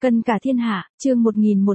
Cân cả thiên hạ, chương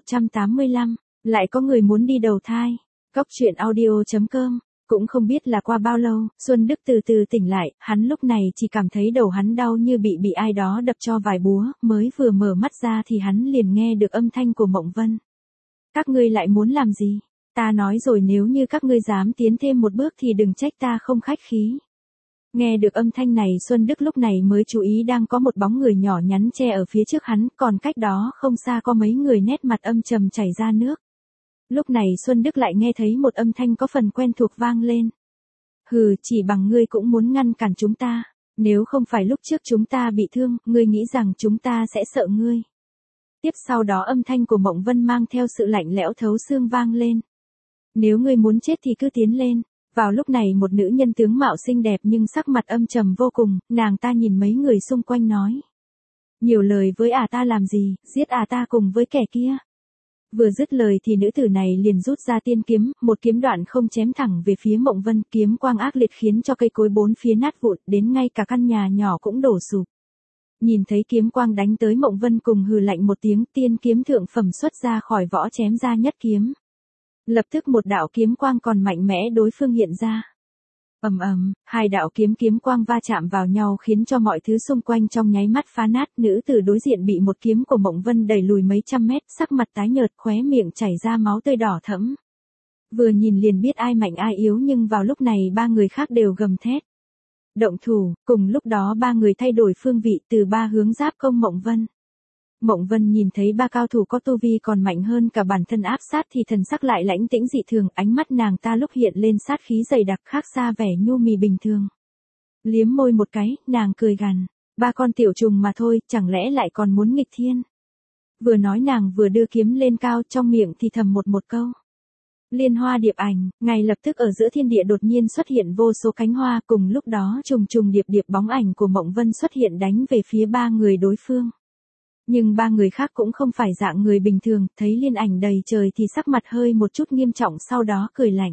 1185, lại có người muốn đi đầu thai. Góc truyện audio.com. Cũng không biết là qua bao lâu, Xuân Đức từ từ tỉnh lại, hắn lúc này chỉ cảm thấy đầu hắn đau như bị ai đó đập cho vài búa, mới vừa mở mắt ra thì hắn liền nghe được âm thanh của Mộng Vân. Các ngươi lại muốn làm gì? Ta nói rồi nếu như các ngươi dám tiến thêm một bước thì đừng trách ta không khách khí. Nghe được âm thanh này Xuân Đức lúc này mới chú ý đang có một bóng người nhỏ nhắn che ở phía trước hắn, còn cách đó không xa có mấy người nét mặt âm trầm chảy ra nước. Lúc này Xuân Đức lại nghe thấy một âm thanh có phần quen thuộc vang lên. Hừ, chỉ bằng ngươi cũng muốn ngăn cản chúng ta, nếu không phải lúc trước chúng ta bị thương, ngươi nghĩ rằng chúng ta sẽ sợ ngươi. Tiếp sau đó âm thanh của Mộng Vân mang theo sự lạnh lẽo thấu xương vang lên. Nếu ngươi muốn chết thì cứ tiến lên. Vào lúc này một nữ nhân tướng mạo xinh đẹp nhưng sắc mặt âm trầm vô cùng, nàng ta nhìn mấy người xung quanh nói. Nhiều lời với ta làm gì, giết ta cùng với kẻ kia. Vừa dứt lời thì nữ tử này liền rút ra tiên kiếm, một kiếm đoạn không chém thẳng về phía Mộng Vân, kiếm quang ác liệt khiến cho cây cối bốn phía nát vụn, đến ngay cả căn nhà nhỏ cũng đổ sụp. Nhìn thấy kiếm quang đánh tới Mộng Vân cùng hừ lạnh một tiếng, tiên kiếm thượng phẩm xuất ra khỏi vỏ chém ra nhất kiếm. Lập tức một đạo kiếm quang còn mạnh mẽ đối phương hiện ra. Ầm ầm, hai đạo kiếm quang va chạm vào nhau khiến cho mọi thứ xung quanh trong nháy mắt phá nát, nữ tử đối diện bị một kiếm của Mộng Vân đẩy lùi mấy trăm mét, sắc mặt tái nhợt, khóe miệng chảy ra máu tươi đỏ thẫm. Vừa nhìn liền biết ai mạnh ai yếu nhưng vào lúc này ba người khác đều gầm thét. Động thủ, cùng lúc đó ba người thay đổi phương vị từ ba hướng giáp công Mộng Vân. Mộng Vân nhìn thấy ba cao thủ có tu vi còn mạnh hơn cả bản thân áp sát thì thần sắc lại lãnh tĩnh dị thường, ánh mắt nàng ta lúc hiện lên sát khí dày đặc khác xa vẻ nhu mì bình thường. Liếm môi một cái, nàng cười gằn, ba con tiểu trùng mà thôi, chẳng lẽ lại còn muốn nghịch thiên. Vừa nói nàng vừa đưa kiếm lên cao, trong miệng thì thầm một câu. Liên hoa điệp ảnh, ngay lập tức ở giữa thiên địa đột nhiên xuất hiện vô số cánh hoa, cùng lúc đó trùng điệp bóng ảnh của Mộng Vân xuất hiện đánh về phía ba người đối phương. Nhưng ba người khác cũng không phải dạng người bình thường, thấy liên ảnh đầy trời thì sắc mặt hơi một chút nghiêm trọng sau đó cười lạnh.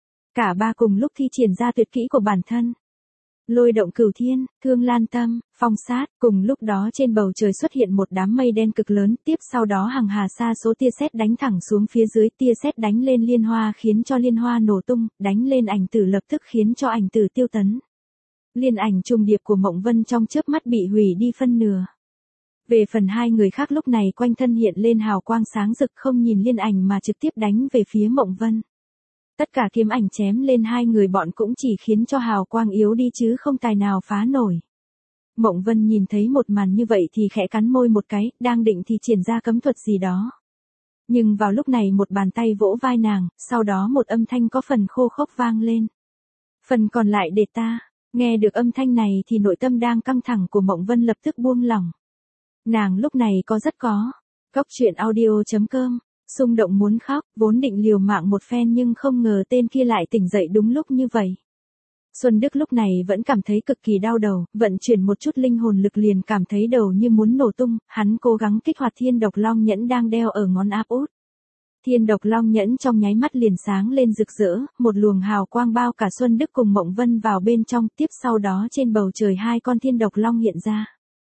Cả ba cùng lúc thi triển ra tuyệt kỹ của bản thân. Lôi động cửu thiên, thương lan tâm, phong sát, cùng lúc đó trên bầu trời xuất hiện một đám mây đen cực lớn, tiếp sau đó hàng hà sa số tia sét đánh thẳng xuống phía dưới, tia sét đánh lên liên hoa khiến cho liên hoa nổ tung, đánh lên ảnh tử lập tức khiến cho ảnh tử tiêu tấn. Liên ảnh trùng điệp của Mộng Vân trong chớp mắt bị hủy đi phân nửa. Về phần hai người khác lúc này quanh thân hiện lên hào quang sáng rực không nhìn liên ảnh mà trực tiếp đánh về phía Mộng Vân. Tất cả kiếm ảnh chém lên hai người bọn cũng chỉ khiến cho hào quang yếu đi chứ không tài nào phá nổi. Mộng Vân nhìn thấy một màn như vậy thì khẽ cắn môi một cái, đang định thì triển ra cấm thuật gì đó. Nhưng vào lúc này một bàn tay vỗ vai nàng, sau đó một âm thanh có phần khô khốc vang lên. Phần còn lại để ta. Nghe được âm thanh này thì nội tâm đang căng thẳng của Mộng Vân lập tức buông lỏng. Nàng lúc này có. Góc truyện audio.com, xung động muốn khóc, vốn định liều mạng một phen nhưng không ngờ tên kia lại tỉnh dậy đúng lúc như vậy. Xuân Đức lúc này vẫn cảm thấy cực kỳ đau đầu, vận chuyển một chút linh hồn lực liền cảm thấy đầu như muốn nổ tung, hắn cố gắng kích hoạt thiên độc long nhẫn đang đeo ở ngón áp út. Thiên độc long nhẫn trong nháy mắt liền sáng lên rực rỡ, một luồng hào quang bao cả Xuân Đức cùng Mộng Vân vào bên trong, tiếp sau đó trên bầu trời hai con thiên độc long hiện ra.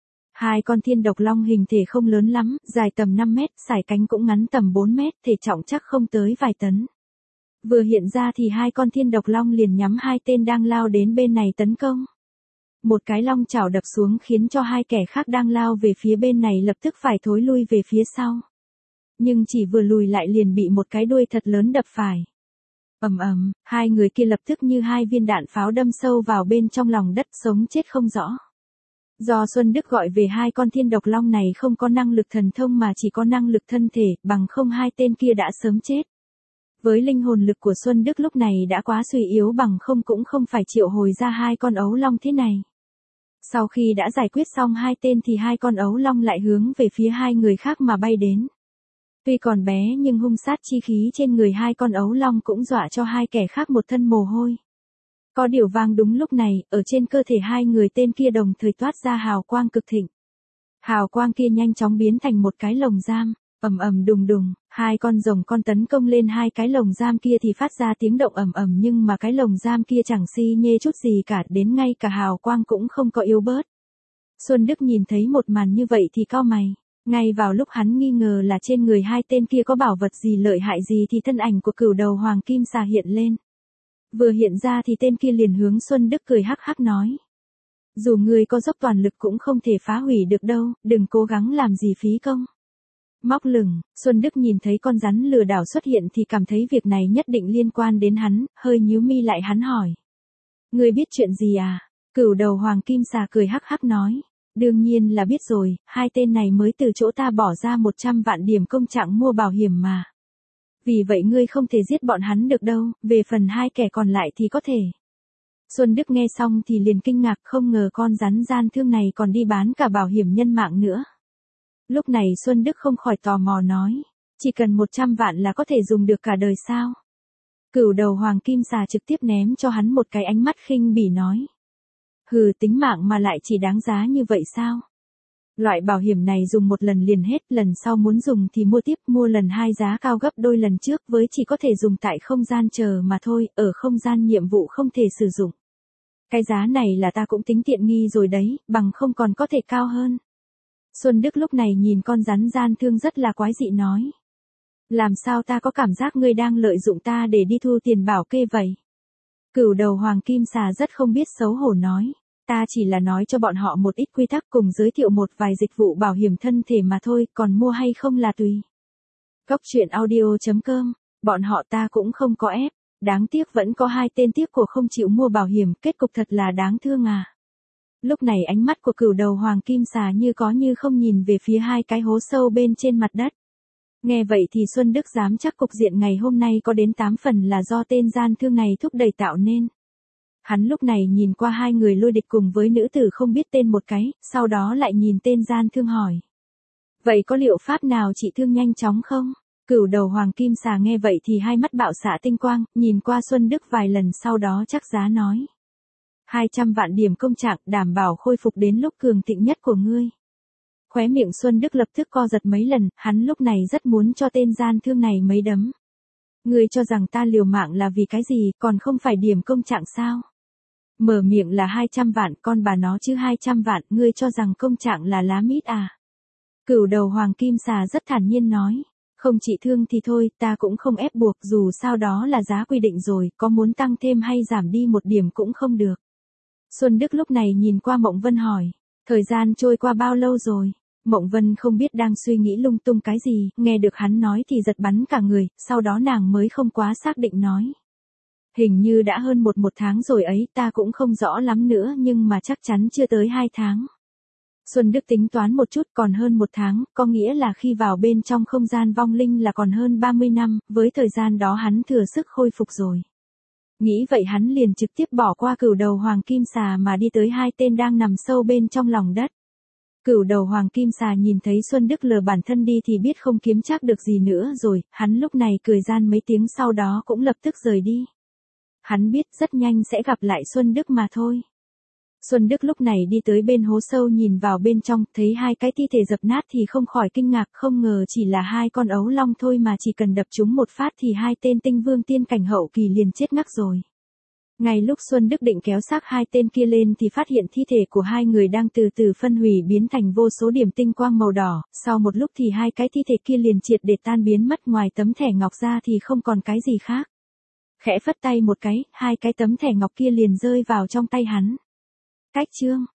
Hai con thiên độc long hình thể không lớn lắm, dài tầm 5 mét, sải cánh cũng ngắn tầm 4 mét, thể trọng chắc không tới vài tấn. Vừa hiện ra thì hai con thiên độc long liền nhắm hai tên đang lao đến bên này tấn công. Một cái long chảo đập xuống khiến cho hai kẻ khác đang lao về phía bên này lập tức phải thối lui về phía sau. Nhưng chỉ vừa lùi lại liền bị một cái đuôi thật lớn đập phải. Ầm ầm, hai người kia lập tức như hai viên đạn pháo đâm sâu vào bên trong lòng đất sống chết không rõ. Do Xuân Đức gọi về hai con thiên độc long này không có năng lực thần thông mà chỉ có năng lực thân thể, bằng không hai tên kia đã sớm chết. Với linh hồn lực của Xuân Đức lúc này đã quá suy yếu bằng không cũng không phải triệu hồi ra hai con ấu long thế này. Sau khi đã giải quyết xong hai tên thì hai con ấu long lại hướng về phía hai người khác mà bay đến. Tuy còn bé nhưng hung sát chi khí trên người hai con ấu long cũng dọa cho hai kẻ khác một thân mồ hôi. Có điều vang đúng lúc này, ở trên cơ thể hai người tên kia đồng thời toát ra hào quang cực thịnh. Hào quang kia nhanh chóng biến thành một cái lồng giam, ầm ầm đùng đùng, hai con rồng con tấn công lên hai cái lồng giam kia thì phát ra tiếng động ầm ầm nhưng mà cái lồng giam kia chẳng xi nhê chút gì cả, đến ngay cả hào quang cũng không có yếu bớt. Xuân Đức nhìn thấy một màn như vậy thì cau mày, Ngay vào lúc hắn nghi ngờ là trên người hai tên kia có bảo vật gì lợi hại gì thì thân ảnh của cửu đầu hoàng kim xà hiện lên. Vừa hiện ra thì tên kia liền hướng Xuân Đức cười hắc hắc nói. Dù ngươi có dốc toàn lực cũng không thể phá hủy được đâu, đừng cố gắng làm gì phí công. Móc lửng, Xuân Đức nhìn thấy con rắn lừa đảo xuất hiện thì cảm thấy việc này nhất định liên quan đến hắn, hơi nhíu mi lại hắn hỏi. Ngươi biết chuyện gì à? Cửu đầu hoàng kim xà cười hắc hắc nói. Đương nhiên là biết rồi, hai tên này mới từ chỗ ta bỏ ra 100 vạn điểm công trạng mua bảo hiểm mà. Vì vậy ngươi không thể giết bọn hắn được đâu, về phần hai kẻ còn lại thì có thể. Xuân Đức nghe xong thì liền kinh ngạc, không ngờ con rắn gian thương này còn đi bán cả bảo hiểm nhân mạng nữa. Lúc này Xuân Đức không khỏi tò mò nói, chỉ cần 100 vạn là có thể dùng được cả đời sao? Cửu đầu hoàng kim xà trực tiếp ném cho hắn một cái ánh mắt khinh bỉ nói. Hừ, tính mạng mà lại chỉ đáng giá như vậy sao? Loại bảo hiểm này dùng một lần liền hết, lần sau muốn dùng thì mua tiếp, mua lần hai giá cao gấp đôi lần trước với chỉ có thể dùng tại không gian chờ mà thôi, ở không gian nhiệm vụ không thể sử dụng. Cái giá này là ta cũng tính tiện nghi rồi đấy, bằng không còn có thể cao hơn. Xuân Đức lúc này nhìn con rắn gian thương rất là quái dị nói. Làm sao ta có cảm giác ngươi đang lợi dụng ta để đi thu tiền bảo kê vậy? Cửu đầu hoàng kim xà rất không biết xấu hổ nói. Ta chỉ là nói cho bọn họ một ít quy tắc cùng giới thiệu một vài dịch vụ bảo hiểm thân thể mà thôi, còn mua hay không là tùy. Góc truyện audio.com, bọn họ ta cũng không có ép, đáng tiếc vẫn có hai tên tiếc của không chịu mua bảo hiểm, kết cục thật là đáng thương à. Lúc này ánh mắt của cửu đầu hoàng kim xà như có như không nhìn về phía hai cái hố sâu bên trên mặt đất. Nghe vậy thì Xuân Đức dám chắc cục diện ngày hôm nay có đến 8 phần là do tên gian thương này thúc đẩy tạo nên. Hắn lúc này nhìn qua hai người lôi địch cùng với nữ tử không biết tên một cái, sau đó lại nhìn tên gian thương hỏi. Vậy có liệu pháp nào trị thương nhanh chóng không? Cửu đầu hoàng kim xà nghe vậy thì hai mắt bạo xạ tinh quang, nhìn qua Xuân Đức vài lần sau đó chắc giá nói. 200 vạn điểm công trạng đảm bảo khôi phục đến lúc cường thịnh nhất của ngươi. Khóe miệng Xuân Đức lập tức co giật mấy lần, hắn lúc này rất muốn cho tên gian thương này mấy đấm. Ngươi cho rằng ta liều mạng là vì cái gì, còn không phải điểm công trạng sao? Mở miệng là 200 vạn, con bà nó chứ 200 vạn, ngươi cho rằng công trạng là lá mít à? Cửu đầu hoàng kim xà rất thản nhiên nói. Không trị thương thì thôi, ta cũng không ép buộc, dù sao đó là giá quy định rồi, có muốn tăng thêm hay giảm đi một điểm cũng không được. Xuân Đức lúc này nhìn qua Mộng Vân hỏi. Thời gian trôi qua bao lâu rồi? Mộng Vân không biết đang suy nghĩ lung tung cái gì, nghe được hắn nói thì giật bắn cả người, sau đó nàng mới không quá xác định nói. Hình như đã hơn một tháng rồi ấy, ta cũng không rõ lắm nữa nhưng mà chắc chắn chưa tới 2 tháng. Xuân Đức tính toán một chút, còn hơn 1 tháng, có nghĩa là khi vào bên trong không gian vong linh là còn hơn 30 năm, với thời gian đó hắn thừa sức khôi phục rồi. Nghĩ vậy hắn liền trực tiếp bỏ qua cửu đầu hoàng kim xà mà đi tới hai tên đang nằm sâu bên trong lòng đất. Cửu đầu hoàng kim xà nhìn thấy Xuân Đức lờ bản thân đi thì biết không kiếm chắc được gì nữa rồi, hắn lúc này cười gian mấy tiếng sau đó cũng lập tức rời đi. Hắn biết rất nhanh sẽ gặp lại Xuân Đức mà thôi. Xuân Đức lúc này đi tới bên hố sâu nhìn vào bên trong, thấy hai cái thi thể dập nát thì không khỏi kinh ngạc, không ngờ chỉ là hai con ấu long thôi mà chỉ cần đập chúng một phát thì hai tên tinh vương tiên cảnh hậu kỳ liền chết ngắc rồi. Ngay lúc Xuân Đức định kéo xác hai tên kia lên thì phát hiện thi thể của hai người đang từ từ phân hủy biến thành vô số điểm tinh quang màu đỏ, sau một lúc thì hai cái thi thể kia liền triệt để tan biến mất, ngoài tấm thẻ ngọc ra thì không còn cái gì khác. Khẽ phất tay một cái, hai cái tấm thẻ ngọc kia liền rơi vào trong tay hắn. Cách chương